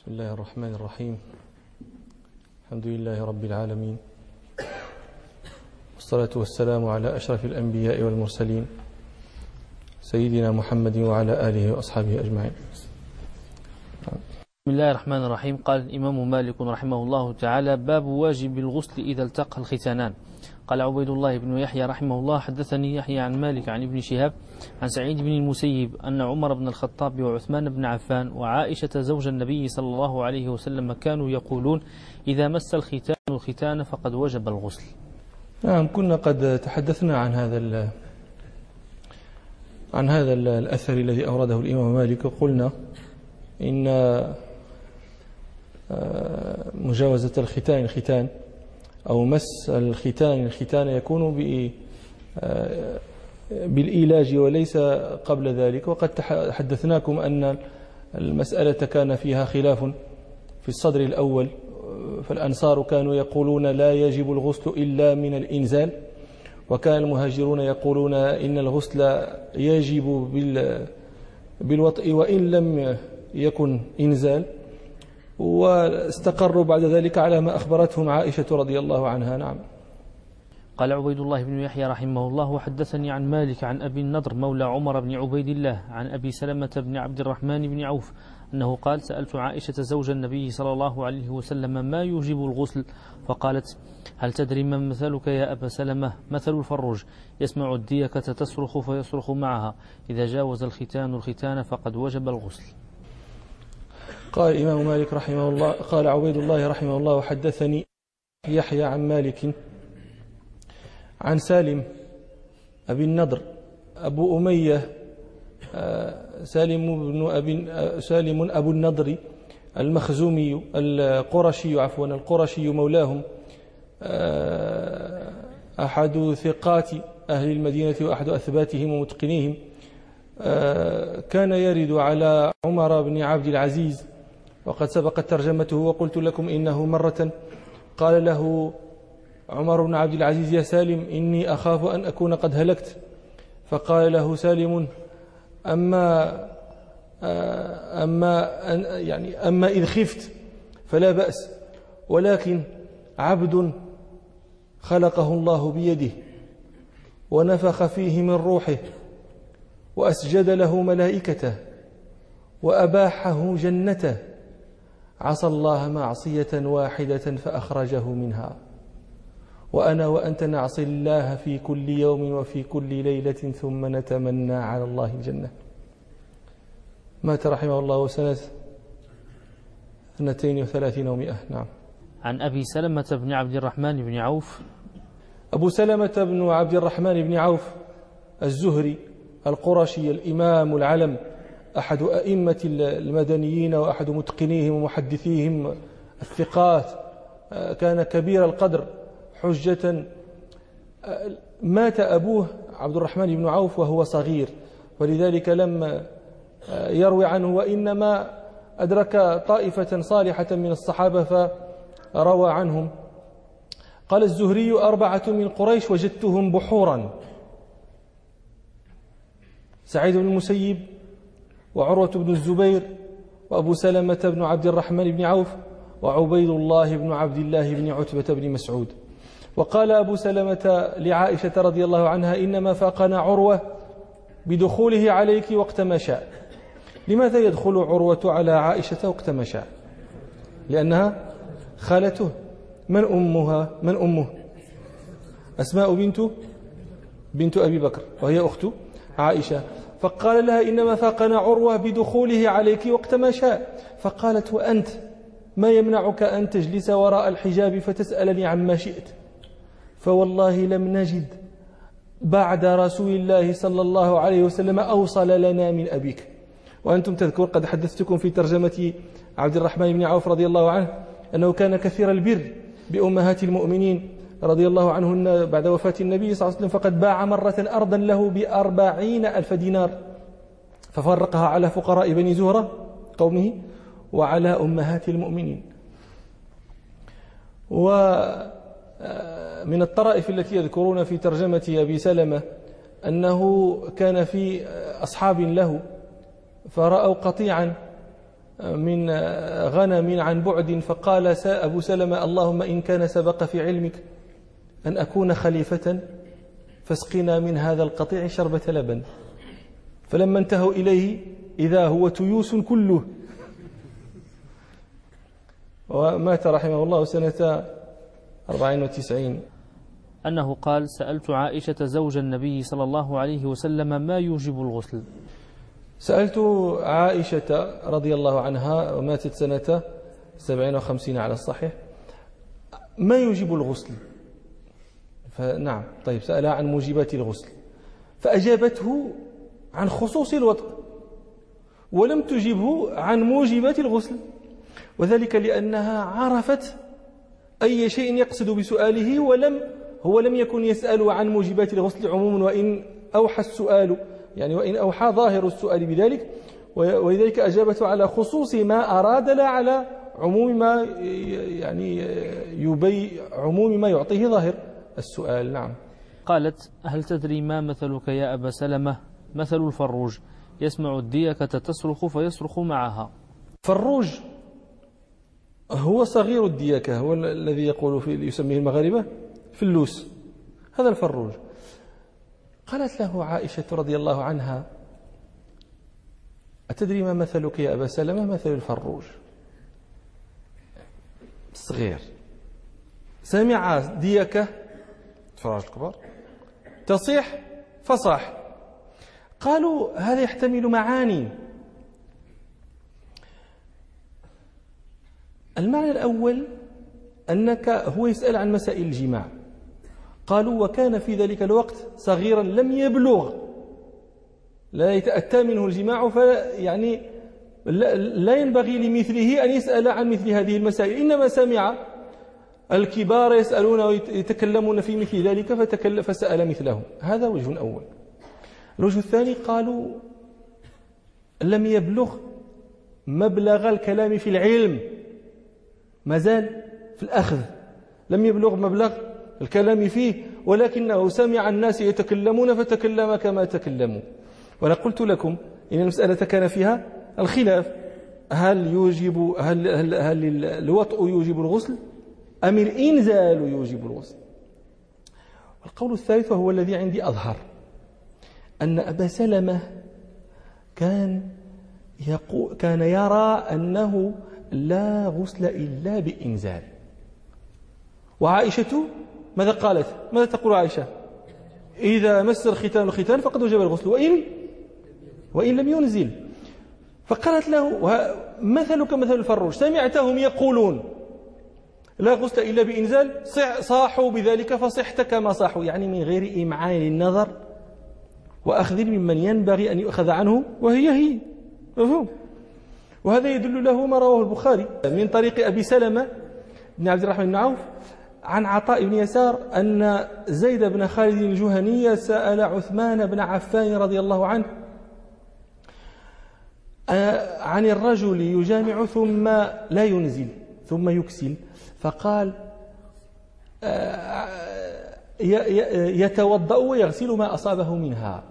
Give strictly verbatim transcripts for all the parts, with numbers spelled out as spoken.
بسم الله الرحمن الرحيم. الحمد لله رب العالمين، والصلاة والسلام على أشرف الأنبياء والمرسلين سيدنا محمد وعلى آله وأصحابه أجمعين. بسم الله الرحمن الرحيم. قال الإمام مالك رحمه الله تعالى: باب واجب الغسل إذا التقى الختانان. قال عبيد الله بن يحيى رحمه الله: حدثني يحيى عن مالك عن ابن شهاب عن سعيد بن المسيب أن عمر بن الخطاب وعثمان بن عفان وعائشة زوج النبي صلى الله عليه وسلم كانوا يقولون: إذا مس الختان الختان فقد وجب الغسل. نعم، كنا قد تحدثنا عن هذا عن هذا الأثر الذي أورده الإمام مالك، وقلنا إن مجاوزة الختان الختان أو مس الختان الختان يكون بالإيلاج وليس قبل ذلك. وقد حدثناكم أن المسألة كان فيها خلاف في الصدر الأول، فالأنصار كانوا يقولون لا يجب الغسل إلا من الإنزال، وكان المهاجرون يقولون إن الغسل يجب بالوطء وإن لم يكن إنزال، واستقروا بعد ذلك على ما أخبرتهم عائشة رضي الله عنها. نعم. قال عبيد الله بن يحيى رحمه الله: وحدثني عن مالك عن أبي النضر مولى عمر بن عبيد الله عن أبي سلمة بن عبد الرحمن بن عوف أنه قال: سألت عائشة زوج النبي صلى الله عليه وسلم ما يوجب الغسل، فقالت: هل تدري ما مثلك يا أبا سلمة؟ مثل الفروج يسمع الديكة تصرخ فيصرخ معها، إذا جاوز الختان الختان فقد وجب الغسل. قال الإمام مالك رحمه الله: قال عبيد الله رحمه الله: وحدثني يحيى عن مالك عن سالم أبي النضر أبو أمية سالم بن أبي سالم أبو النضر المخزومي القرشي عفوا القرشي مولاهم، أحد ثقات أهل المدينة وأحد أثباتهم ومتقنيهم، كان يرد على عمر بن عبد العزيز، وقد سبقت ترجمته وقلت لكم إنه مرة قال له عمر بن عبد العزيز: يا سالم إني أخاف أن أكون قد هلكت. فقال له سالم: أما أما يعني أما إذ خفت فلا بأس، ولكن عبد خلقه الله بيده ونفخ فيه من روحه وأسجد له ملائكته وأباحه جنته، عصى الله معصية واحدة فأخرجه منها، وأنا وأنت نعصي الله في كل يوم وفي كل ليلة ثم نتمنى على الله الجنة. مات رحمه الله سنة اثنتين وثلاثين ومئة. نعم. عن أبي سلمة بن عبد الرحمن بن عوف. أبو سلمة بن عبد الرحمن بن عوف الزهري القرشي الإمام العلم، أحد أئمة المدنيين وأحد متقنيهم ومحدثيهم الثقات، كان كبير القدر حجة. مات أبوه عبد الرحمن بن عوف وهو صغير، ولذلك لم يروي عنه، وإنما أدرك طائفة صالحة من الصحابة فروى عنهم. قال الزهري: أربعة من قريش وجدتهم بحورا: سعيد بن المسيب وعروة بن الزبير وأبو سلمة بن عبد الرحمن بن عوف وعبيد الله بن عبد الله بن عتبة بن مسعود. وقال أبو سلمة لعائشة رضي الله عنها: إنما فاقنا عروة بدخوله عليك وقت ما شاء. لماذا يدخل عروة على عائشة وقت ما شاء؟ لأنها خالته. من أمها؟ من أمه؟ أسماء بنت بنت أبي بكر، وهي أخت عائشة. فقال لها: إنما فاقنا عروة بدخوله عليك وقت ما شاء. فقالت: وأنت ما يمنعك أن تجلس وراء الحجاب فتسألني عما شئت؟ فوالله لم نجد بعد رسول الله صلى الله عليه وسلم أوصل لنا من أبيك. وأنتم تذكر قد حدثتكم في ترجمة عبد الرحمن بن عوف رضي الله عنه أنه كان كثير البر بأمهات المؤمنين رضي الله عنهن بعد وفاة النبي صلى الله عليه وسلم، فقد باع مرة أرضا له بأربعين ألف دينار ففرقها على فقراء بني زهرة قومه وعلى أمهات المؤمنين. ومن الطرائف التي يذكرون في ترجمة أبي سلمة أنه كان في أصحاب له فرأوا قطيعا من غنم عن بعد فقال أبو سلمة اللهم إن كان سبق في علمك أن أكون خليفة فاسقنا من هذا القطيع شربة لبن. فلما انتهوا إليه إذا هو تيوس كله، ومات رحمه الله سنة أربعين وتسعين. أنه قال سألت عائشة زوج النبي صلى الله عليه وسلم ما يوجب الغسل. سألت عائشة رضي الله عنها وماتت سنة سبعين وخمسين على الصحيح ما يوجب الغسل. فنعم طيب سألها عن موجبات الغسل فأجابته عن خصوص الوطء ولم تجبه عن موجبات الغسل، وذلك لأنها عرفت أي شيء يقصد بسؤاله، ولم هو لم يكن يسأل عن موجبات الغسل عموما، وإن أوحى السؤال يعني وإن أوحى ظاهر السؤال بذلك، ولذلك أجابته على خصوص ما أراد لا على عموم ما يعني يبي عموم ما يعطيه ظاهر السؤال. نعم. قالت هل تدري ما مثلك يا أبا سلمة؟ مثل الفروج يسمع الديكة تصرخ فيصرخ معها. فروج هو صغير الديكة، هو الذي يقول في يسميه المغاربة فلوس، هذا الفروج. قالت له عائشة رضي الله عنها أتدري ما مثلك يا أبا سلمة؟ مثل الفروج صغير، سمع ديكة فراج كبار تصيح فصاح. قالوا هذا يحتمل معاني. المعنى الأول أنك هو يسأل عن مسائل الجماع، قالوا وكان في ذلك الوقت صغيرا لم يبلغ لا يتأتى منه الجماع، فيعني لا ينبغي لمثله أن يسأل عن مثل هذه المسائل، إنما سمع الكبار يسألون ويتكلمون في مثل ذلك فتكلم فسأل مثلهم. هذا وجه أول. الوجه الثاني قالوا لم يبلغ مبلغ الكلام في العلم، ما زال في الأخذ، لم يبلغ مبلغ الكلام فيه، ولكنه سمع الناس يتكلمون فتكلم كما تكلموا. وأنا قلت لكم إن المسألة كان فيها الخلاف، هل يوجب هل, هل, هل الوطء يوجب الغسل أم الإنزال يوجب الغسل؟ القول الثالث وهو الذي عندي أظهر، أن أبا سلمة كان يقول كان يرى أنه لا غسل إلا بإنزال. وعائشة ماذا قالت؟ ماذا تقول عائشة؟ إذا مس الختان الختان فقد وجب الغسل وإن وإن لم ينزل. فقالت له مثلك مثل الفروج، سمعتهم يقولون لا غسل إلا بإنزال صاحوا بذلك فصحت كما صاحوا، يعني من غير إمعان النظر وأخذ ممن ينبغي أن يؤخذ عنه وهي هي. مفهوم؟ وهذا يدل له ما رواه البخاري من طريق أبي سلمة بن عبد الرحمن بن عوف عن عطاء بن يسار أن زيد بن خالد الجهني سأل عثمان بن عفان رضي الله عنه عن الرجل يجامع ثم لا ينزل ثم يكسل، فقال يتوضأ ويغسل ما أصابه منها.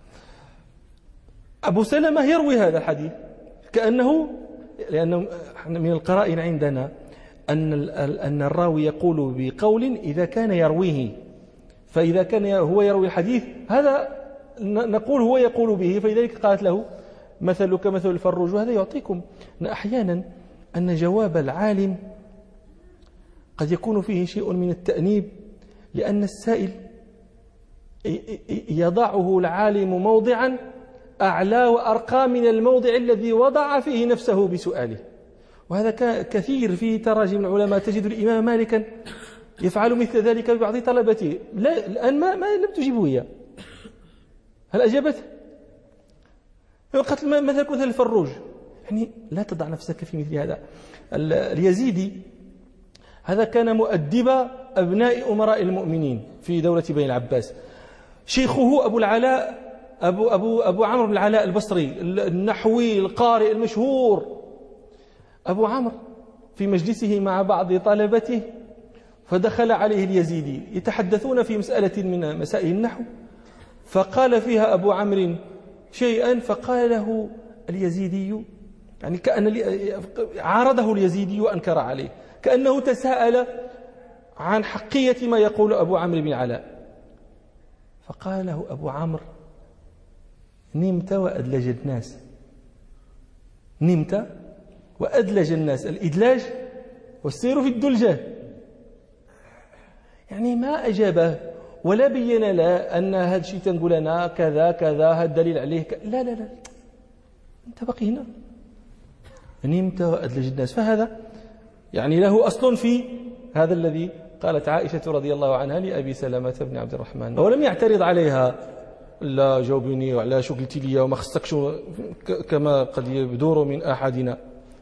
أبو سلمة يروي هذا الحديث كأنه، لأنه من القرائن عندنا أن أن الراوي يقول بقول إذا كان يرويه، فإذا كان هو يروي الحديث هذا نقول هو يقول به، فلذلك قالت له مثلك مثل الفروج. وهذا يعطيكم أن أحيانا أن جواب العالم قد يكون فيه شيء من التأنيب، لأن السائل يضعه العالم موضعا أعلى وأرقى من الموضع الذي وضع فيه نفسه بسؤاله. وهذا كثير في تراجم العلماء، تجد الإمام مالكا يفعل مثل ذلك ببعض طلبته. لا الآن ما, ما لم تجيبه إياه، هل أجابت؟ قتل مثل مثل الفروج، يعني لا تضع نفسك في مثل هذا. اليزيدي هذا كان مؤدب أبناء أمراء المؤمنين في دولة بني العباس. شيخه أبو العلاء أبو, أبو, أبو عمرو بن العلاء البصري النحوي القارئ المشهور. أبو عمرو في مجلسه مع بعض طلبته فدخل عليه اليزيدي يتحدثون في مسألة من مسائل النحو، فقال فيها أبو عمرو شيئا، فقال له اليزيدي يعني كأن عارضه اليزيدي وأنكر عليه، كأنه تساءل عن حقية ما يقول أبو عمرو بن علاء، فقال له أبو عمرو: نمت وأدلج الناس. نمت وأدلج الناس، الإدلاج والسير في الدلجة. يعني ما أجابه ولا بين له أن هذا الشيء تنقول أنا كذا كذا، هذا الدليل عليه ك... لا لا لا أنت باقي هنا. نمت وأدلج الناس، فهذا يعني له أصل في هذا الذي قالت عائشة رضي الله عنها لأبي سلمة بن عبد الرحمن، ولم يعترض عليها: لا جاوبيني وعلى شو قلتي لي وما خصكش كما قد يبدور من أحدنا.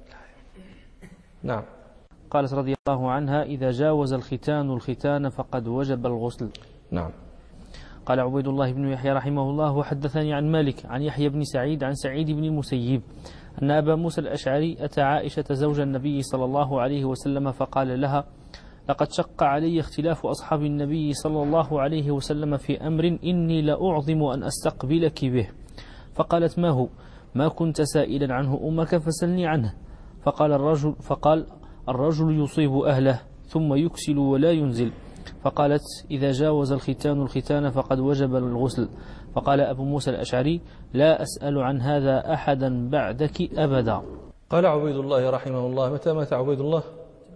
نعم. قالت رضي الله عنها: إذا جاوز الختان الختان فقد وجب الغسل. نعم. قال عبيد الله بن يحيى رحمه الله: وحدثني عن مالك عن يحيى بن سعيد عن سعيد بن المسيب أن أبا موسى الأشعري أتى عائشة زوج النبي صلى الله عليه وسلم فقال لها: لقد شق علي اختلاف أصحاب النبي صلى الله عليه وسلم في أمر إني لأعظم أن أستقبلك به. فقالت: ما هو؟ ما كنت سائلا عنه أمك فسلني عنه. فقال الرجل فقال الرجل يصيب أهله ثم يكسل ولا ينزل. فقالت: إذا جاوز الختان الختان فقد وجب الغسل. فقال أبو موسى الأشعري: لا أسأل عن هذا أحدا بعدك أبدا. قال عبيد الله رحمه الله: متى مات عبيد الله؟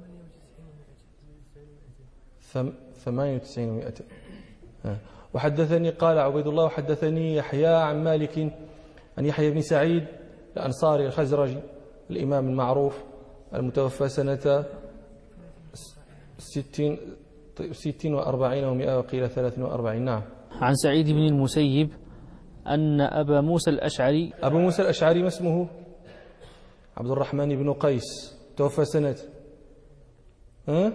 ثمانية وتسعين ومائة. وحدثني قال عبيد الله: وحدثني يحيى عن مالك عن يحيى بن سعيد الأنصاري الخزرجي الإمام المعروف المتوفى سنة ستين ستين وأربعين ومائة وقيل ثلاث وأربعين. نعم. عن سعيد بن المسيب أن أبا موسى الأشعري أبو موسى الأشعري ما اسمه؟ عبد الرحمن بن قيس، توفى سنة ها؟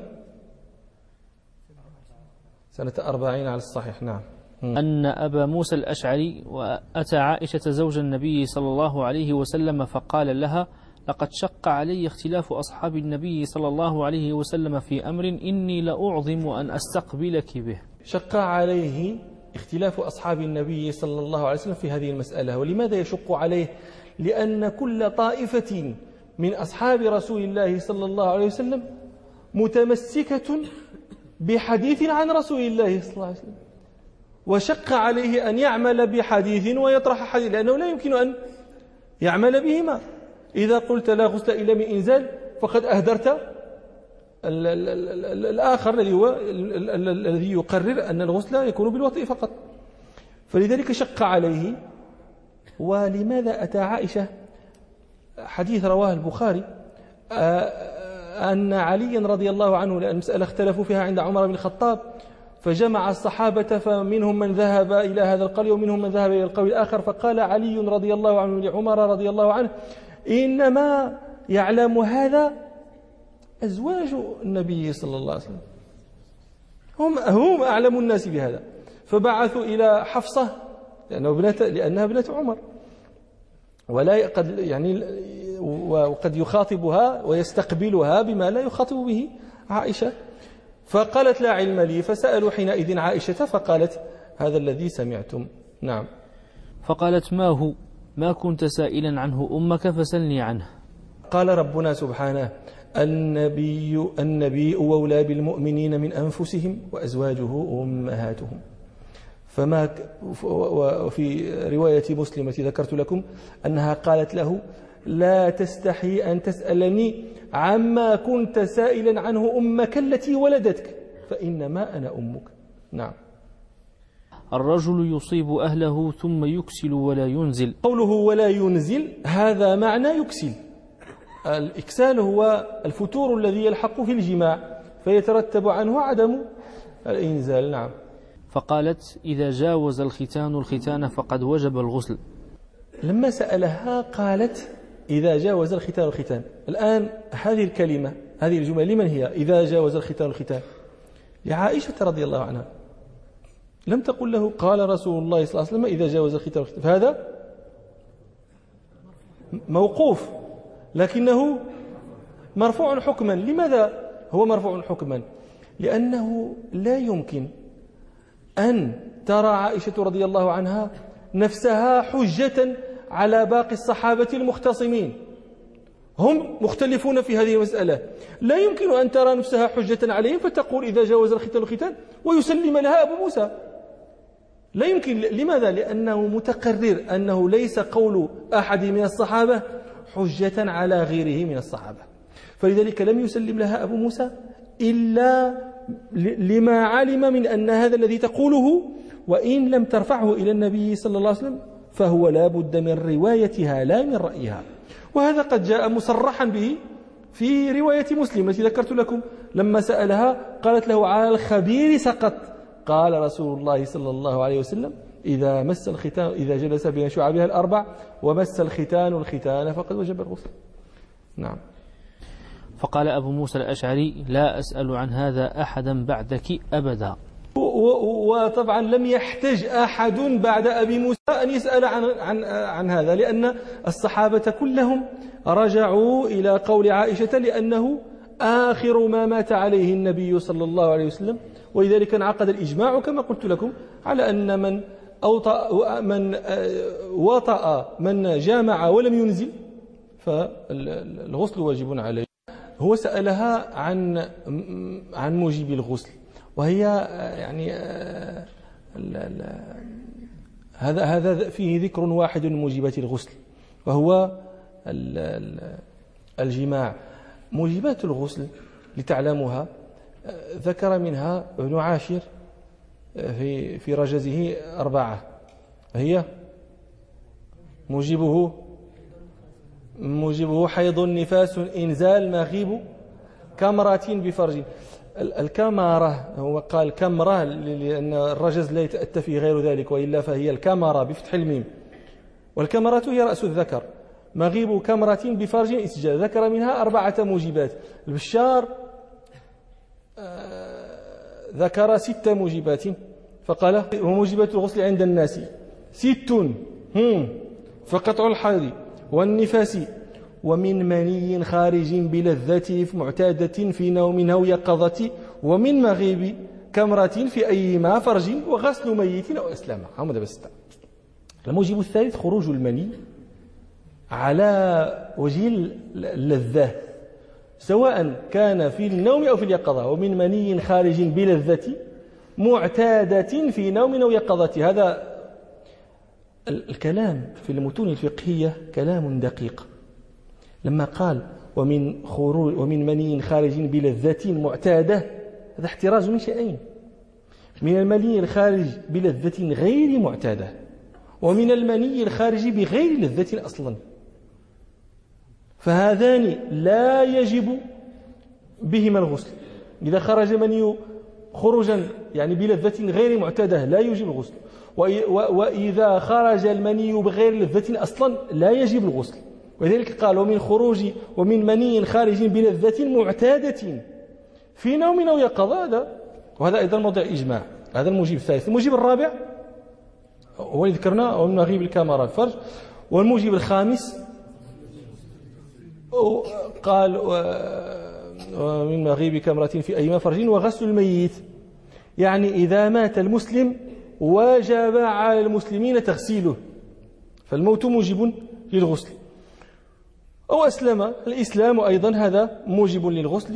سنة أربعين على الصحيح. نعم. أن أبا موسى الأشعري وأتى عائشة زوج النبي صلى الله عليه وسلم فقال لها: لقد شق علي اختلاف أصحاب النبي صلى الله عليه وسلم في أمر إني لأعظم أن أستقبلك به. شق عليه اختلاف أصحاب النبي صلى الله عليه وسلم في هذه المسألة. ولماذا يشق عليه؟ لأن كل طائفة من أصحاب رسول الله صلى الله عليه وسلم متمسكة بحديث عن رسول الله صلى الله عليه وسلم، وشق عليه أن يعمل بحديث ويطرح حديث، لأنه لا يمكن أن يعمل بهما. إذا قلت لا غسل إلا من إنزال فقد أهدرت الآخر الذي هو الذي يقرر أن الغسل يكون بالوطء فقط. فلذلك شق عليه. ولماذا أتى عائشة؟ حديث رواه البخاري أن علي رضي الله عنه، لأن المسألة اختلفوا فيها عند عمر بن الخطاب، فجمع الصحابة فمنهم من ذهب إلى هذا القول ومنهم من ذهب إلى القول الآخر. فقال علي رضي الله عنه لعمر رضي الله عنه: إنما يعلم هذا أزواج النبي صلى الله عليه وسلم، هم هم أعلم الناس بهذا. فبعثوا إلى حفصة لأنه ابنة لأنها ابنة عمر، ولا قد يعني وقد يخاطبها ويستقبلها بما لا يخاطب به عائشة. فقالت: لا علم لي. فسألوا حينئذ عائشة فقالت: هذا الذي سمعتم. نعم. فقالت: ما هو؟ ما كنت سائلا عنه أمك فسلني عنه. قال ربنا سبحانه: النبي النبي أولى بالمؤمنين من أنفسهم وأزواجه أمهاتهم. فما وفي رواية مسلمة ذكرت لكم أنها قالت له: لا تستحي أن تسألني عما كنت سائلا عنه أمك التي ولدتك فإنما أنا أمك. نعم. الرجل يصيب أهله ثم يكسل ولا ينزل. قوله ولا ينزل هذا معنى يكسل. الإكسال هو الفتور الذي يلحق في الجماع فيترتب عنه عدم الإنزال. نعم. فقالت: إذا جاوز الختان الختان فقد وجب الغسل. لما سألها قالت: إذا جاوز الختان الختان. الآن هذه الكلمة هذه الجملة لمن هي؟ إذا جاوز الختان الختان لعائشة رضي الله عنها. لم تقل له قال رسول الله صلى الله عليه وسلم إذا جاوز الختان الختان. فهذا موقوف لكنه مرفوع حكما. لماذا هو مرفوع حكما؟ لأنه لا يمكن أن ترى عائشة رضي الله عنها نفسها حجة على باقي الصحابة المختصمين. هم مختلفون في هذه المسألة، لا يمكن أن ترى نفسها حجة عليهم فتقول إذا جاوز الختان الختان ويسلم لها أبو موسى. لا يمكن. لماذا؟ لأنه متقرر أنه ليس قول أحد من الصحابة حجة على غيره من الصحابة، فلذلك لم يسلم لها أبو موسى إلا لما علم من أن هذا الذي تقوله وإن لم ترفعه إلى النبي صلى الله عليه وسلم فهو لا بد من روايتها لا من رأيها. وهذا قد جاء مصرحا به في رواية مسلم التي ذكرت لكم، لما سألها قالت له على الخبير سقط، قال رسول الله صلى الله عليه وسلم إذا مس الختان إذا جلس بين شعبها الأربع ومس الختان الختان فقد وجب الغسل. نعم. فقال أبو موسى الأشعري لا أسأل عن هذا أحدا بعدك أبدا. وطبعا لم يحتج أحد بعد أبي موسى أن يسأل عن, عن, عن هذا، لأن الصحابة كلهم رجعوا إلى قول عائشة لأنه آخر ما مات عليه النبي صلى الله عليه وسلم، ولذلك انعقد الإجماع كما قلت لكم على أن من أوطأ من وطأ من جامع ولم ينزل فالغسل واجب عليه. هو سألها عن عن موجب الغسل، وهي يعني هذا هذا فيه ذكر واحد من موجبات الغسل وهو الجماع. موجبات الغسل لتعلمها ذكر منها ابن عاشر في في رجزه أربعة، هي موجبه موجبه حيض نفاس إنزال مغيب كمرة بفرج. الكمرة هو قال كمرة لأن الرجز لا يتأتى فيه غير ذلك، وإلا فهي الكمرة بفتح الميم، والكمرة هي رأس الذكر. مغيب كمرة بفرج إسجال، ذكر منها أربعة موجبات. البشار ذكر ست موجبات فقال وموجبات الغسل عند الناس ست فقطع الحيض والنفاس ومن مني خارج بلذة معتادة في نوم أو يقظة ومن مغيب كمرة في أيما فرج وغسل ميت أو أسلم. هم بس. الموجب الثالث خروج المني على وجه اللذة سواء كان في النوم أو في اليقظة، ومن مني خارج بلذة معتادة في نوم أو يقظة. هذا الكلام في المتون الفقهية كلام دقيق. لما قال ومن خروج ومن مني خارج بلذة معتادة، هذا احتراز من شيئين: من المني الخارج بلذة غير معتادة، ومن المني الخارج بغير لذة أصلا. فهذان لا يجب بهما الغسل. إذا خرج مني خروجا يعني بلذة غير معتادة لا يجب الغسل، وإذا خرج المني بغير لذة أصلا لا يجب الغسل. ولذلك قال ومن خروج ومن مني خارج بلذة معتادة في نوم أو يقظة. هذا وهذا أيضا موضع إجماع. هذا الموجب الثالث. الموجب الرابع هو اللي ذكرنا ومن مغيب الكمرة الفرج. والموجب الخامس قال ومن مغيب كمرة في أيما فرج وغسل الميت، يعني إذا مات المسلم وجب على المسلمين تغسيله، فالموت موجب للغسل. أو أسلم، الإسلام أيضا هذا موجب للغسل.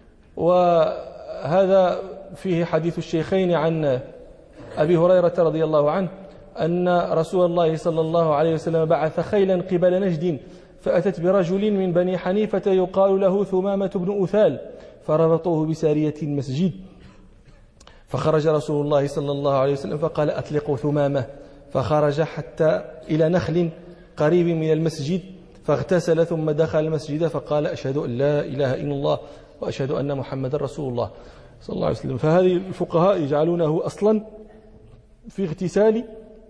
وهذا فيه حديث الشيخين عن أبي هريرة رضي الله عنه أن رسول الله صلى الله عليه وسلم بعث خيلا قبل نجد فأتت برجل من بني حنيفة يقال له ثمامة بن أثال، فربطوه بسارية المسجد، فخرج رسول الله صلى الله عليه وسلم فقال أطلقوا ثمامة، فخرج حتى إلى نخل قريب من المسجد فاغتسل ثم دخل المسجد فقال أشهد أن لا إله إلا الله وأشهد أن محمد رسول الله صلى الله عليه وسلم. فهذه الفقهاء يجعلونه أصلا في اغتسال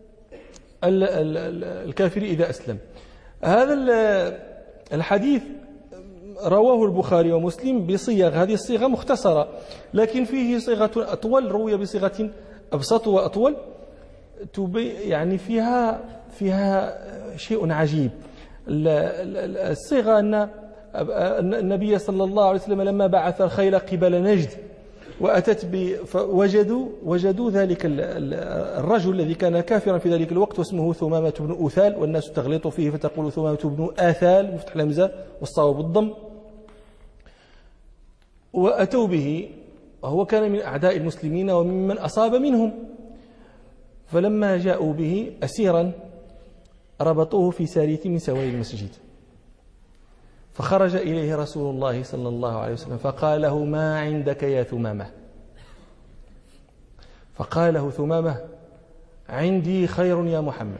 الكافر إذا أسلم. هذا الحديث رواه البخاري ومسلم بصيغ، هذه الصيغة مختصرة، لكن فيه صيغة أطول روي بصيغة أبسط وأطول، يعني فيها فيها شيء عجيب. الصيغة أن النبي صلى الله عليه وسلم لما بعث الخيل قبل نجد وأتت ب... فوجدوا وجدوا ذلك الرجل الذي كان كافرا في ذلك الوقت واسمه ثمامة بن أثال، والناس تغلط فيه فتقول ثمامة بن آثال بفتح الهمزة والصواب بالضم. وأتوا به وهو كان من أعداء المسلمين وممن أصاب منهم، فلما جاءوا به أسيرا ربطوه في سارية من سواري المسجد، فخرج إليه رسول الله صلى الله عليه وسلم فقال له: ما عندك يا ثمامة؟ فقال له ثمامة: عندي خير يا محمد،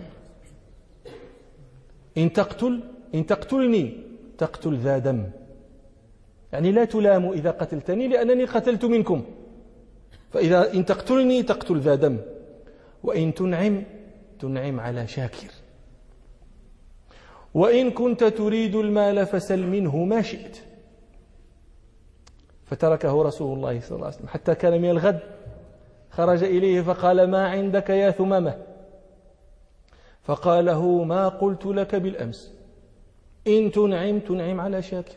إن تقتل إن تقتلني تقتل ذا دم، يعني لا تلام إذا قتلتني لأنني قتلت منكم، فإذا إن تقتلني تقتل ذا دم، وإن تنعم تنعم على شاكر، وإن كنت تريد المال فسل منه ما شئت. فتركه رسول الله صلى الله عليه وسلم حتى كان من الغد، خرج إليه فقال: ما عندك يا ثمامة؟ فقال له: ما قلت لك بالأمس، إن تنعم تنعم على شاكر.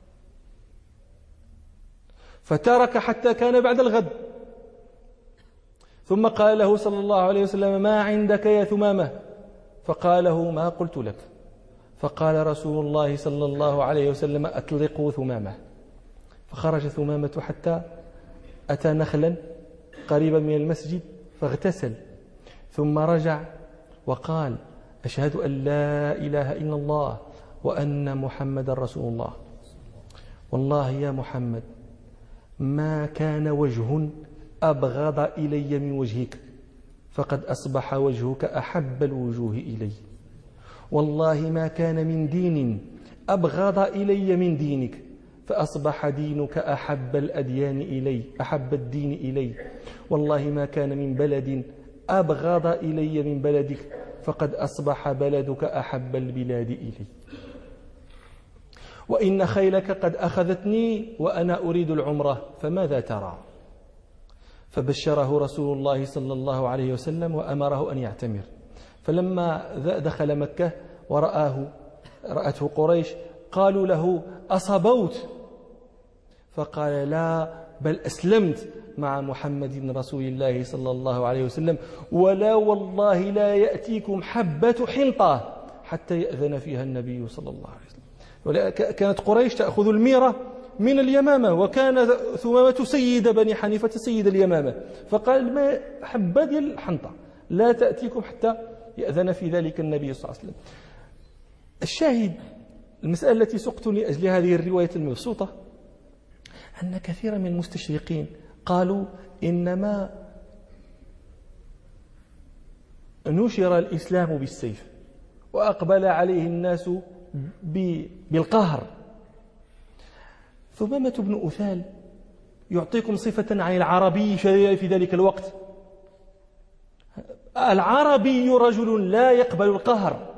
فترك حتى كان بعد الغد، ثم قال له صلى الله عليه وسلم: ما عندك يا ثمامة؟ فقال له: ما قلت لك. فقال رسول الله صلى الله عليه وسلم: أطلقوا ثمامة. فخرج ثمامة حتى أتى نخلا قريبا من المسجد فاغتسل، ثم رجع وقال: أشهد أن لا إله إلا الله وأن محمد رسول الله. والله يا محمد ما كان وجه أبغض إلي من وجهك، فقد أصبح وجهك أحب الوجوه إلي. والله ما كان من دين أبغض إلي من دينك، فأصبح دينك أحب الأديان إلي أحب الدين إلي. والله ما كان من بلد أبغض إلي من بلدك، فقد أصبح بلدك أحب البلاد إلي. وإن خيلك قد أخذتني وأنا أريد العمرة، فماذا ترى؟ فبشره رسول الله صلى الله عليه وسلم وأمره أن يعتمر. فلما دخل مكة ورآه رأته قريش قالوا له: أصبوت؟ فقال: لا، بل أسلمت مع محمد رسول الله صلى الله عليه وسلم، ولا والله لا يأتيكم حبة حنطة حتى يأذن فيها النبي صلى الله عليه وسلم. كانت قريش تأخذ الميرة من اليمامة، وكان ثمامة سيد بني حنيفة سيد اليمامة، فقال: ما حبة ديال الحنطة لا تأتيكم حتى يأذن في ذلك النبي صلى الله عليه وسلم. الشاهد المسألة التي سقت لأجل هذه الرواية المبسوطة أن كثيرا من المستشرقين قالوا إنما نشر الإسلام بالسيف وأقبل عليه الناس بالقهر. ثمامة بن أثال يعطيكم صفة عن العربي في ذلك الوقت. العربي رجل لا يقبل القهر.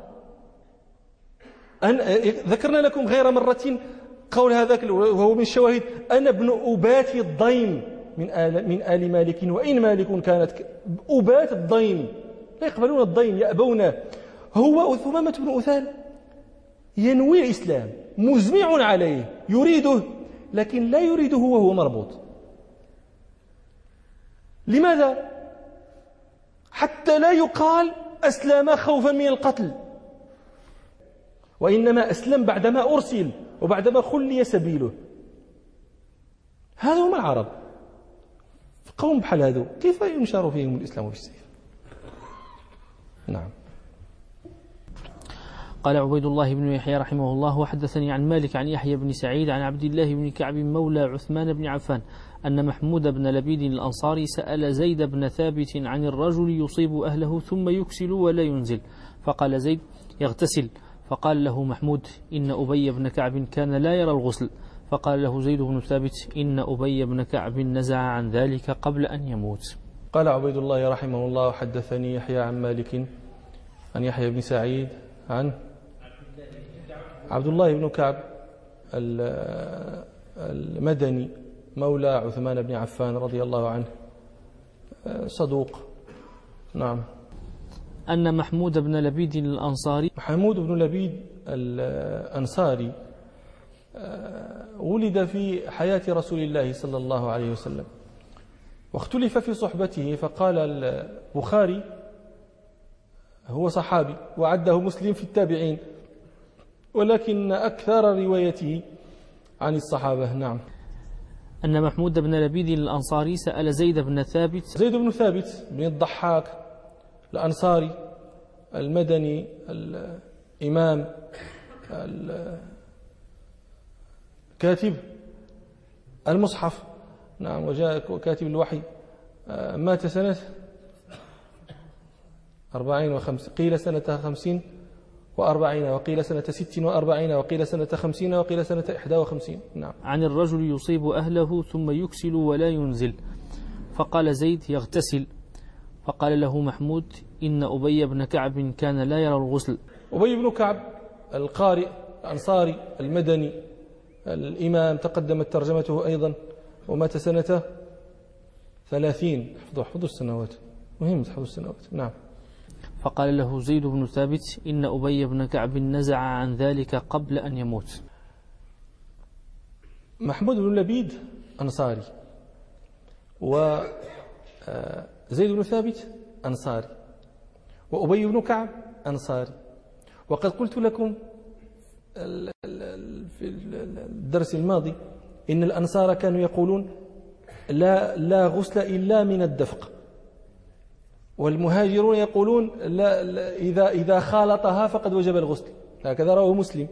أن ذكرنا لكم غير مرة قول هذاك وهو من الشواهد: أنا ابن أبات الضيم من آل, من آل مالك، وإن مالك كانت أبات الضيم، لا يقبلون الضيم، يأبون. هو ثمامة بن أثال ينوي الإسلام، مزمع عليه، يريده، لكن لا يريده وهو مربوط. لماذا؟ حتى لا يقال أسلم خوفا من القتل، وإنما أسلم بعدما أرسل وبعدما خلي سبيله. هذا هم العرب، قوم بحال هذو كيف ينشر فيهم الإسلام بالسيف؟ نعم. قال عبيد الله بن يحيى رحمه الله: وحدثني عن مالك عن يحيى بن سعيد عن عبد الله بن كعب مولى عثمان بن عفان أن محمود بن لبيد الأنصاري سأل زيد بن ثابت عن الرجل يصيب أهله ثم يكسل ولا ينزل، فقال زيد: يغتسل. فقال له محمود: إن أبي بن كعب كان لا يرى الغسل. فقال له زيد بن ثابت: إن أبي بن كعب نزع عن ذلك قبل أن يموت. قال عبيد الله رحمه الله: حدثني يحيى عن مالك عن يحيى بن سعيد عن عبد الله بن كعب المدني مولى عثمان بن عفان رضي الله عنه، صدوق. نعم. أن محمود بن لبيد الأنصاري محمود بن لبيد الأنصاري ولد في حياة رسول الله صلى الله عليه وسلم، واختلف في صحبته، فقال البخاري هو صحابي وعده مسلم في التابعين، ولكن أكثر روايته عن الصحابة. نعم. أن محمود بن لبيد الأنصاري سأل زيد بن ثابت زيد بن ثابت بن الضحاك الأنصاري المدني الإمام الكاتب المصحف، نعم، وجاء كاتب الوحي، مات سنة أربعين وخمس، قيل سنة خمسين وأربعين، وقيل سنة ست وأربعين، وقيل سنة خمسين، وقيل سنة إحدى وخمسين. نعم. عن الرجل يصيب أهله ثم يكسل ولا ينزل، فقال زيد يغتسل، فقال له محمود إن أبي بن كعب كان لا يرى الغسل. أبي بن كعب القارئ الأنصاري المدني الإمام، تقدمت ترجمته أيضا، ومات سنة ثلاثين. حفظوا حفظوا السنوات، مهم حفظوا السنوات. نعم. فقال له زيد بن ثابت إن أبي بن كعب نزع عن ذلك قبل أن يموت. محمود بن لبيد أنصاري، وزيد بن ثابت أنصاري، وأبي بن كعب أنصاري. وقد قلت لكم في الدرس الماضي إن الأنصار كانوا يقولون لا, لا غسل إلا من الدفق، والمهاجرون يقولون لا, لا إذا, إذا خالطها فقد وجب الغسل، هكذا رواه مسلم.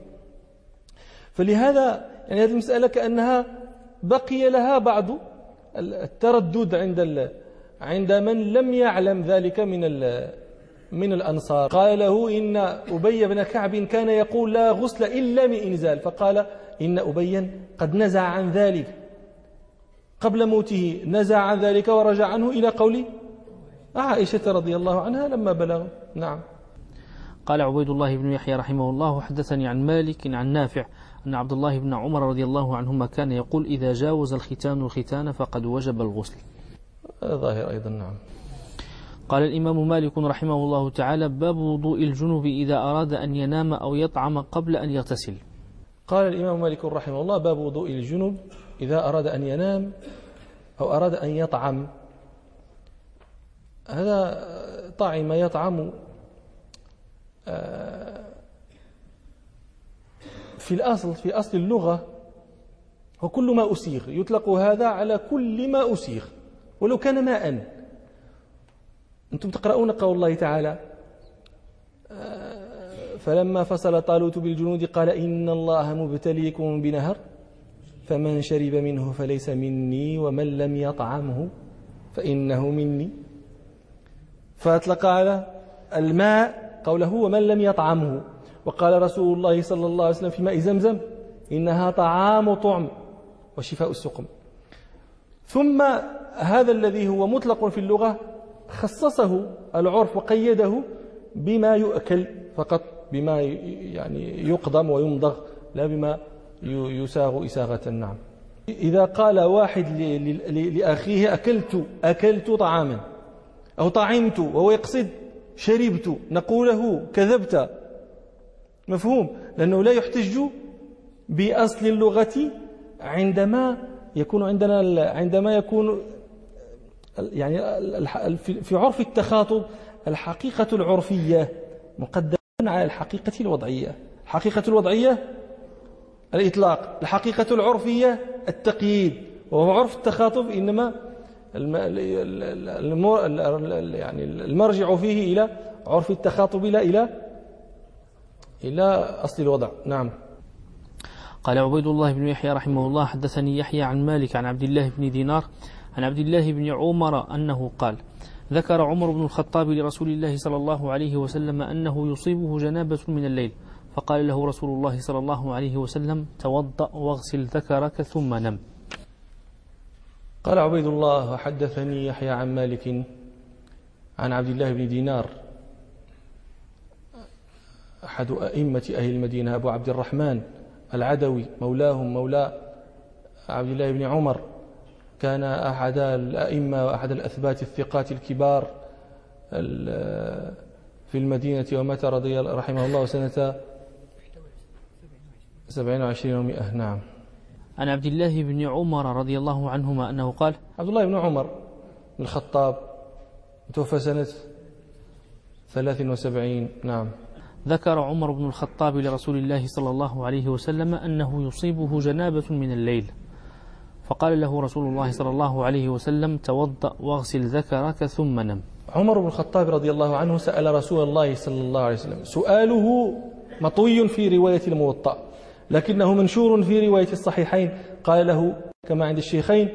فلهذا يعني هذه المسألة كأنها بقي لها بعض التردد عند عند من لم يعلم ذلك من من الأنصار. قال له إن أبي بن كعب كان يقول لا غسل إلا من إنزال، فقال إن أبيا قد نزع عن ذلك قبل موته، نزع عن ذلك ورجع عنه إلى قول عائشة رضي الله عنها لما بلغ. نعم. قال عبيد الله بن يحيى رحمه الله حدثني عن مالك عن نافع أن عبد الله بن عمر رضي الله عنهما كان يقول إذا جاوز الختان الختان فقد وجب الغسل. ظاهر أيضا. نعم. قال الإمام مالك رحمه الله تعالى باب وضوء الجنب إذا أراد أن ينام أو يطعم قبل أن يغتسل. قال الإمام مالك رحمه الله باب وضوء الجنب إذا أراد أن ينام أو أراد أن يطعم. هذا طعم يطعم في الأصل في أصل اللغة وكل ما أسيغ، يطلق هذا على كل ما أسيغ ولو كان ماء. أنتم تقرؤون قول الله تعالى فلما فصل طالوت بالجنود قال إن الله مبتليكم بنهر فمن شرب منه فليس مني ومن لم يطعمه فإنه مني. فأطلق على الماء قوله ومن لم يطعمه. وقال رسول الله صلى الله عليه وسلم في ماء زمزم إنها طعام طعم وشفاء السقم. ثم هذا الذي هو مطلق في اللغة خصصه العرف وقيده بما يؤكل فقط، بما يعني يقضم ويمضغ، لا بما يساغ إساغة. نعم. إذا قال واحد لأخيه أكلت أكلت طعاما أو طعمت وهو يقصد شربت، نقول له كذبت، مفهوم، لأنه لا يحتج بأصل اللغة عندما يكون عندنا عندما يكون يعني في عرف التخاطب الحقيقة العرفية مقدمة على الحقيقة الوضعية. الحقيقة الوضعية الإطلاق، الحقيقة العرفية التقييد، وهو عرف التخاطب إنما يعني المرجع فيه إلى عرف التخاطب لا إلى إلى أصل الوضع. نعم. قال عبيد الله بن يحيى رحمه الله حدثني يحيى عن مالك عن عبد الله بن دينار عن عبد الله بن عمر أنه قال ذكر عمر بن الخطاب لرسول الله صلى الله عليه وسلم أنه يصيبه جنابة من الليل، فقال له رسول الله صلى الله عليه وسلم توضأ واغسل ذكرك ثم نم. قال عبيد الله وحدثني يحيى عن مالك عن عبد الله بن دينار أحد أئمة أهل المدينة، أبو عبد الرحمن العدوي مولاهم مولى عبد الله بن عمر، كان أحد الأئمة وأحد الأثبات الثقات الكبار في المدينة، ومات رضي رحمه الله سنة سبعين وعشرين ومئة. نعم. عن عبد الله بن عمر رضي الله عنهما أنه قال عبد الله بن عمر بن الخطاب توفى سنة ثلاث وسبعين. نعم. ذكر عمر بن الخطاب لرسول الله صلى الله عليه وسلم أنه يصيبه جنابة من الليل، فقال له رسول الله صلى الله عليه وسلم: توضأ واغسل ذكرك ثم نم. عمر بن الخطاب رضي الله عنه سأل رسول الله صلى الله عليه وسلم، سؤاله مطوي في رواية الموطأ لكنه منشور في رواية الصحيحين، قال له كما عند الشيخين: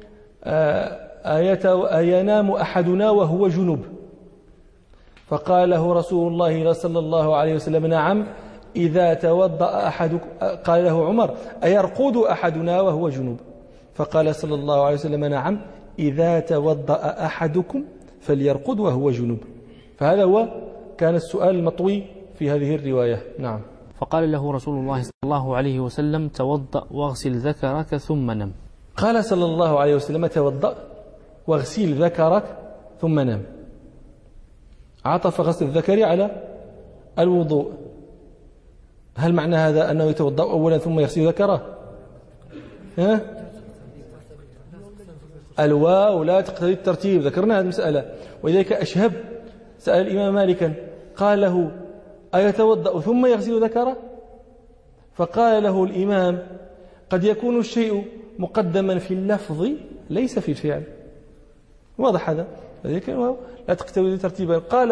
أينام أحدنا وهو جنب؟ فقال له رسول الله صلى الله عليه وسلم: نعم إذا توضأ أحدكم. قال له عمر: أيرقد أحدنا وهو جنب؟ فقال صلى الله عليه وسلم: نعم إذا توضأ أحدكم فليرقد وهو جنب. فهذا هو كان السؤال المطوي في هذه الرواية. نعم. فقال له رسول الله صلى الله عليه وسلم: توضأ واغسل ذكرك ثم نم. قال صلى الله عليه وسلم: توضأ واغسل ذكرك ثم نم. عطف غسل الذكر على الوضوء. هل معنى هذا أنه يتوضأ أولا ثم يغسل ذكره؟ ها؟ الواو لا تقتضي الترتيب، ذكرنا هذه المسألة. ولذلك أشهب سأل الإمام مالكا قال له: أيتوضأ ثم يغسل ذكره؟ فقال له الإمام: قد يكون الشيء مقدما في اللفظ ليس في الفعل. واضح هذا؟ لا تقتضي ترتيبا. قال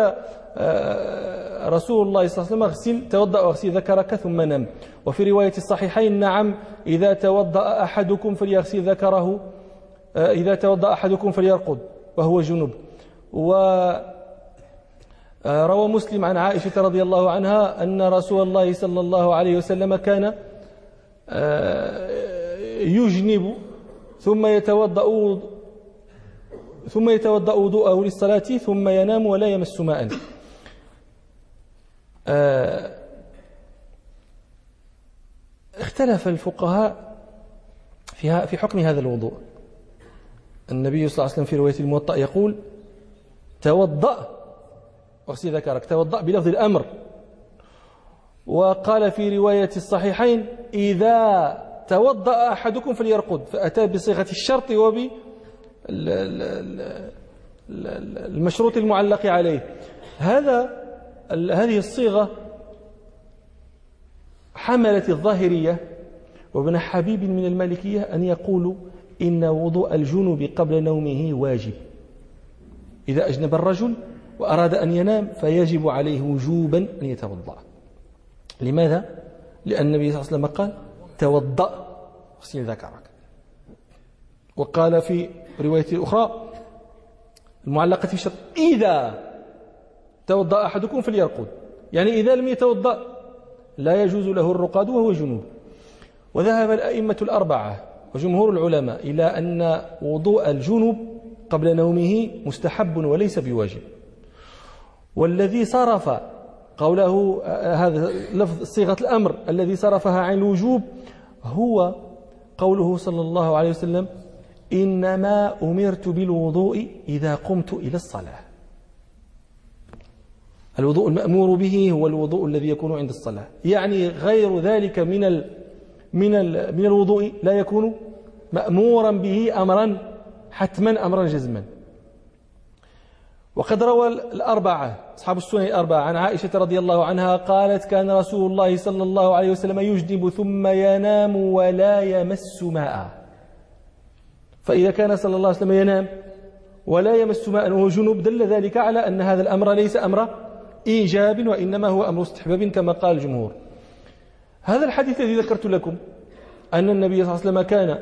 رسول الله صلى الله عليه وسلم: اغسل توضأ واغسل ذكرك ثم نم. وفي رواية الصحيحين: نعم إذا توضأ أحدكم فليغسل ذكره، إذا توضأ أحدكم فليرقد وهو جنب. وروى مسلم عن عائشة رضي الله عنها أن رسول الله صلى الله عليه وسلم كان يجنب ثم يتوضأ ثم يتوضأ وضوءه للصلاة ثم ينام ولا يمس ماء. اختلف الفقهاء في في حكم هذا الوضوء. النبي صلى الله عليه وسلم في رواية الموطأ يقول: توضأ واغسل ذكرك، توضأ بلفظ الأمر. وقال في رواية الصحيحين: إذا توضأ أحدكم فليرقد، فأتى بصيغة الشرط وب المشروط المعلق عليه. هذا هذه الصيغة حملت الظاهرية وابن حبيب من المالكية أن يقولوا إن وضوء الجنوب قبل نومه واجب. إذا أجنب الرجل وأراد أن ينام فيجب عليه وجوبا أن يتوضأ. لماذا؟ لأن النبي صلى الله عليه وسلم قال: توضأ واغسل ذكرك. وقال في رواية أخرى المعلقة في الشرط: إذا توضأ أحدكم فليرقد، يعني إذا لم يتوضأ لا يجوز له الرقاد وهو جنوب. وذهب الأئمة الأربعة وجمهور العلماء إلى أن وضوء الجنوب قبل نومه مستحب وليس بواجب. والذي صرف قوله هذا لفظ صيغة الأمر الذي صرفها عن الوجوب هو قوله صلى الله عليه وسلم: إنما أمرت بالوضوء إذا قمت إلى الصلاة. الوضوء المأمور به هو الوضوء الذي يكون عند الصلاة، يعني غير ذلك من ال من ال من الوضوء لا يكون مأمورا به أمرا حتما أمرا جزما. وقد روى الأربعة أصحاب السنن الأربعة عن عائشة رضي الله عنها قالت: كان رسول الله صلى الله عليه وسلم يجنب ثم ينام ولا يمس ماء. فإذا كان صلى الله عليه وسلم ينام ولا يمس ماء وهو جنوب دل ذلك على أن هذا الأمر ليس أمر إيجاب وإنما هو أمر استحباب كما قال الجمهور. هذا الحديث الذي ذكرت لكم أن النبي صلى الله عليه وسلم كان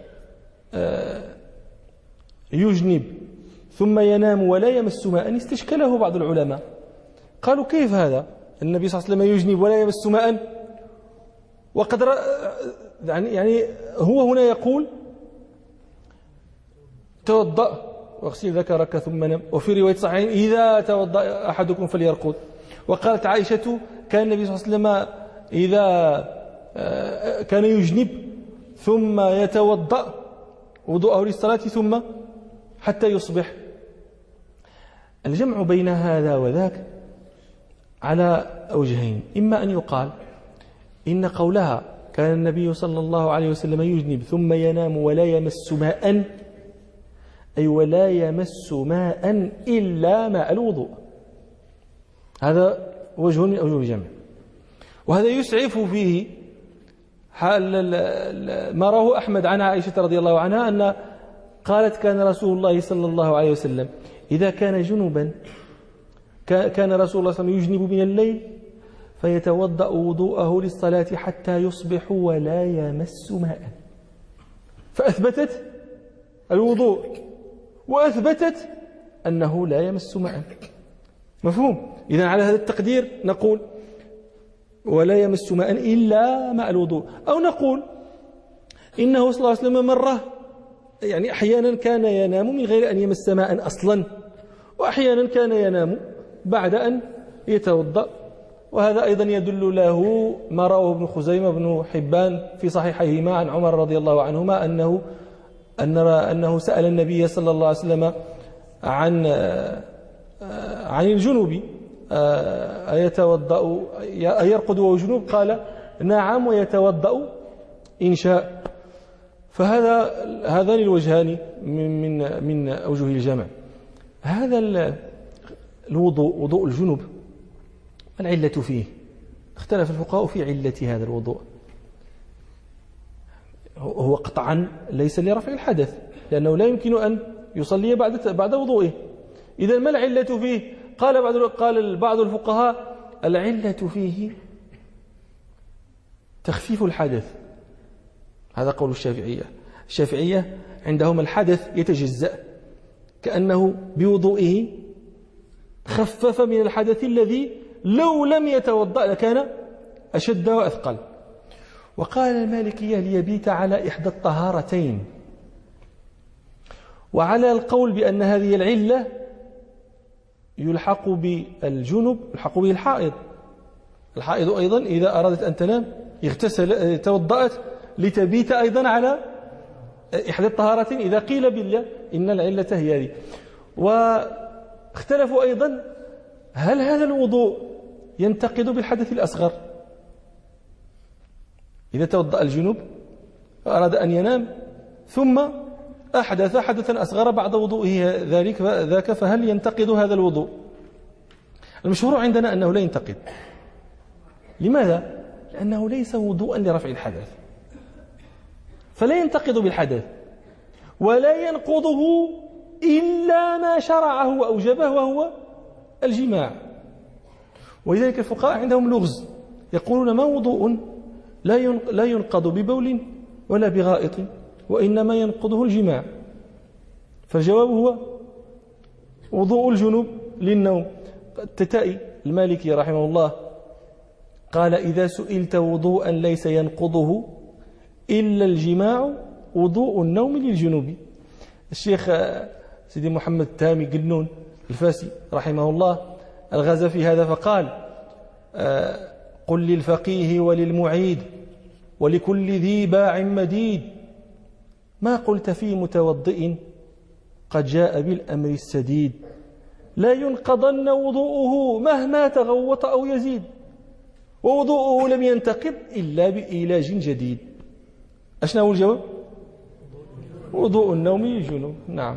يجنب ثم ينام ولا يمس ماء استشكله بعض العلماء، قالوا: كيف هذا؟ النبي صلى الله عليه وسلم يجنب ولا يمس ماء، وقد يعني هو هنا يقول: توضأ واغسل ذكرك ثم نم. وفي رواية صحيح: إذا توضأ أحدكم فليرقد. وقالت عائشة: كان النبي صلى الله عليه وسلم إذا كان يجنب ثم يتوضأ وضوءه للصلاة ثم حتى يصبح. الجمع بين هذا وذاك على أوجهين: إما أن يقال إن قولها كان النبي صلى الله عليه وسلم يجنب ثم ينام ولا يمس ماء أي ولا يمس ماء إلا ماء الوضوء. هذا وجه من أوجه الجمع، وهذا يسعف فيه حال ما رواه أحمد عن عائشة رضي الله عنها أن قالت كان رسول الله صلى الله عليه وسلم إذا كان جنبا كان رسول الله صلى الله عليه وسلم يجنب من الليل فيتوضأ وضوءه للصلاة حتى يصبح ولا يمس ماء، فأثبتت الوضوء وأثبتت أنه لا يمس ماء. مفهوم؟ إذن على هذا التقدير نقول ولا يمس ماء إلا ماء الوضوء، أو نقول إنه صلى الله عليه وسلم مرة يعني أحيانا كان ينام من غير أن يمس ماء أصلا، وأحيانا كان ينام بعد أن يتوضأ. وهذا أيضا يدل له ما رواه ابن خزيمة بن حبان في صحيحيهما عن عمر رضي الله عنهما أنه أن أنه سأل النبي صلى الله عليه وسلم عن عن الجنوب أيتوضأ أيرقد وهو جنوب؟ قال نعم ويتوضأ إن شاء. فهذا هذان الوجهان من من من أوجه الجمع. هذا الوضوء وضوء الجنوب العلة فيه، اختلف الفقهاء في علة هذا الوضوء. هو قطعا ليس لرفع الحدث، لأنه لا يمكن أن يصلي بعد بعد وضوئه. إذا ما العلة فيه؟ قال بعض قال بعض الفقهاء العلة فيه تخفيف الحدث. هذا قول الشافعية. الشافعية عندهم الحدث يتجزأ، كأنه بوضوئه خفف من الحدث الذي لو لم يتوضأ لكان أشد وأثقل. وقال المالكية ليبيت على إحدى الطهارتين. وعلى القول بأن هذه العلة يلحق بالجنب يلحق به الحائض. الحائض أيضا إذا أرادت أن تنام اغتسل توضأت لتبيت أيضا على إحدى الطهارتين إذا قيل بالله إن العلة هي هذه. واختلفوا أيضا هل هذا الوضوء ينتقد بالحدث الأصغر؟ إذا توضأ الجنوب أراد أن ينام ثم أحدث حدثا أصغر بعد وضوئه ذلك ذاك، فهل ينتقد هذا الوضوء؟ المشهور عندنا أنه لا ينتقد. لماذا؟ لأنه ليس وضوءا لرفع الحدث، فلا ينتقد بالحدث ولا ينقضه إلا ما شرعه وأوجبه وهو الجماع. ولذلك الفقهاء عندهم لغز، يقولون ما وضوء لا ينقض ببول ولا بغائط وإنما ينقضه الجماع. فالجواب هو وضوء الجنوب للنوم. التتائي المالكي رحمه الله قال إذا سئلت وضوءا ليس ينقضه إلا الجماع وضوء النوم للجنوب. الشيخ سيدي محمد تامي قنون الفاسي رحمه الله الغاز في هذا فقال قل للفقيه وللمعيد ولكل ذي باع مديد ما قلت في متوضئ قد جاء بالأمر السديد لا ينقضن وضوءه مهما تغوط أو يزيد ووضوءه لم ينتقض إلا بإيلاج جديد. أشنا هو الجواب؟ وضوء النوم للجنوب. نعم.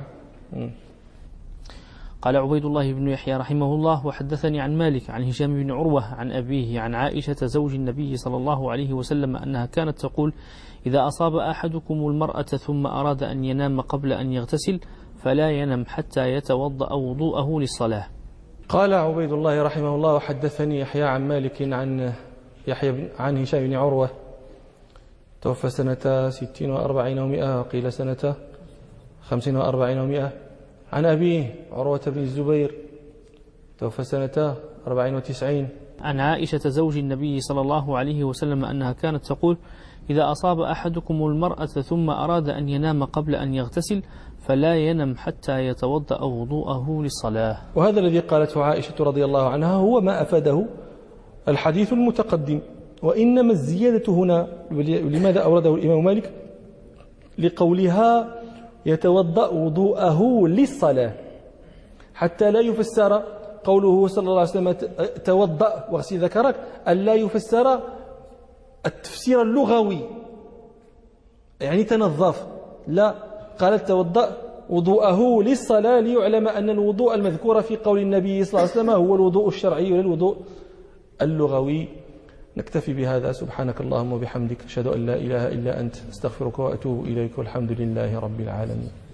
قال عبيد الله بن يحيى رحمه الله وحدثني عن مالك عن هشام بن عروة عن أبيه عن عائشة زوج النبي صلى الله عليه وسلم أنها كانت تقول إذا أصاب أحدكم المرأة ثم أراد أن ينام قبل أن يغتسل فلا ينم حتى يتوضأ وضوءه للصلاة. قال عبيد الله رحمه الله وحدثني يحيى عن مالك عن يحيى عن هشام بن عروة توفى سنة ستين وأربعين ومئة وقيل سنة خمسين وأربعين ومئة عن أبيه عروة بن الزبير توفى سنة أربعين وتسعين عن عائشة زوج النبي صلى الله عليه وسلم أنها كانت تقول إذا أصاب أحدكم المرأة ثم أراد أن ينام قبل أن يغتسل فلا ينم حتى يتوضأ وضوءه للصلاة. وهذا الذي قالته عائشة رضي الله عنها هو ما أفاده الحديث المتقدم، وإنما الزيادة هنا لماذا أورده الإمام مالك؟ لقولها يتوضأ وضوءه للصلاة، حتى لا يفسر قوله صلى الله عليه وسلم توضأ واغسل ذكرك ألا يفسر التفسير اللغوي يعني تنظف، لا، قالت توضأ وضوءه للصلاة ليعلم أن الوضوء المذكور في قول النبي صلى الله عليه وسلم هو الوضوء الشرعي ولا الوضوء اللغوي. نكتفي بهذا. سبحانك اللهم وبحمدك أشهد أن لا إله إلا أنت استغفرك وأتوب إليك والحمد لله رب العالمين.